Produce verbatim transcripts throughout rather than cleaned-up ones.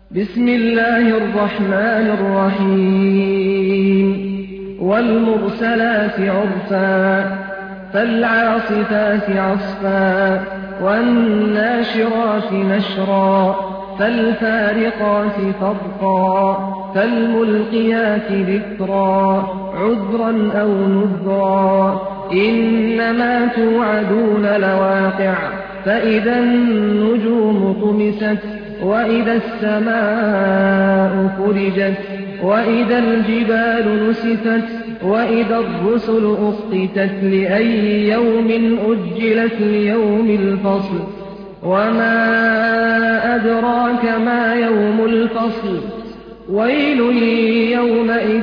بسم الله الرحمن الرحيم والمرسلات عرفا فالعاصفات عصفا والناشرات نشرا فالفارقات فرقا فالملقيات ذكرا عذرا أو نذرا إنما توعدون لواقع فإذا النجوم طمست وإذا السماء فرجت وإذا الجبال نسفت وإذا الرسل أقتت لأي يوم أجلت ليوم الفصل وما أدراك ما يوم الفصل ويل يومئذ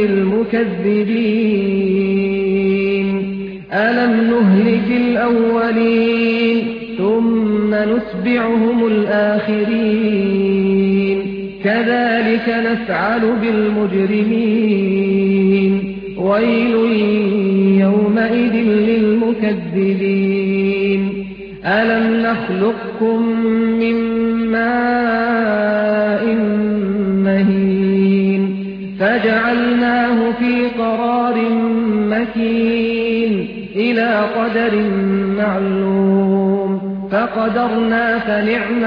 للمكذبين ألم نهلك الأولين ثم نتبعهم الآخرين كذلك نفعل بالمجرمين ويل يومئذ للمكذبين ألم نخلقكم من ماء مهين فجعلناه في قرار مكين إلى قدر معلوم فقدرنا فنعم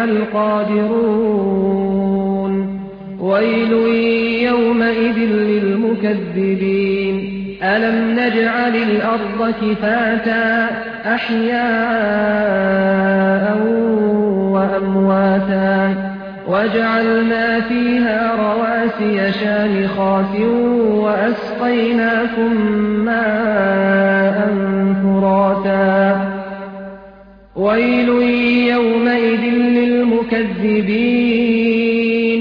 القادرون ويل يومئذ للمكذبين ألم نجعل الأرض كفاتا أحياء وأمواتا وجعلنا فيها رواسي شامخات وأسقيناكم ماء فراتا ويل يومئذ للمكذبين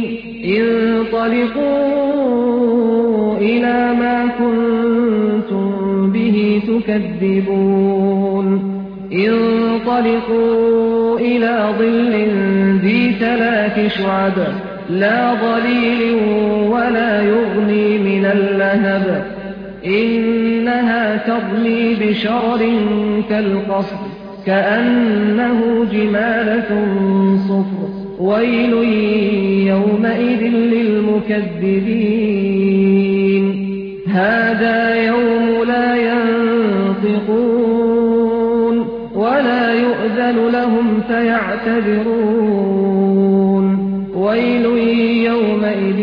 انطلقوا إلى ما كنتم به تكذبون انطلقوا إلى ظل ذي ثلاث شعب لا ظليل ولا يغني من اللهب إنها ترمي بشرر كالقصر كأنه جمالة صفر ويل يومئذ للمكذبين هذا يوم لا ينطقون ولا يؤذن لهم فيعتذرون ويل يومئذ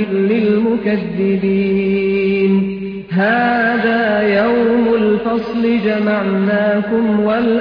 للمكذبين هذا يوم الفصل جمعناكم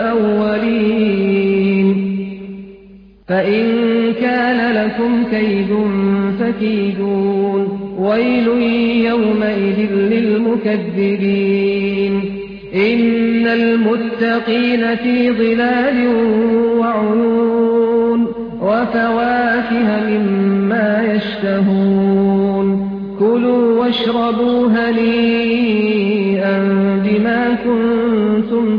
والأولين فإن كان لكم كيد فكيدون ويل يومئذ للمكذبين إن المتقين في ظلال وعيون وفواكه مما يشتهون كلوا واشربوا هنيئا بما كنتم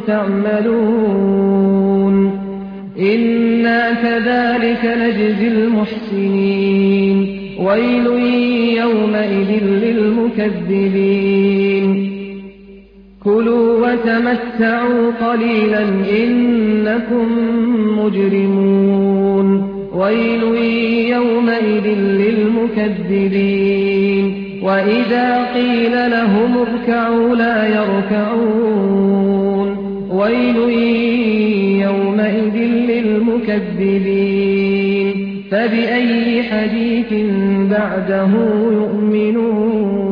تعملون إنا كذلك نجزي المحسنين ويل يومئذ للمكذبين كلوا وتمتعوا قليلا إنكم مجرمون ويل يومئذ للمكذبين وإذا قيل لهم اركعوا لا يركعون ويل يومئذ للمكذبين فبأي حديث بعده يؤمنون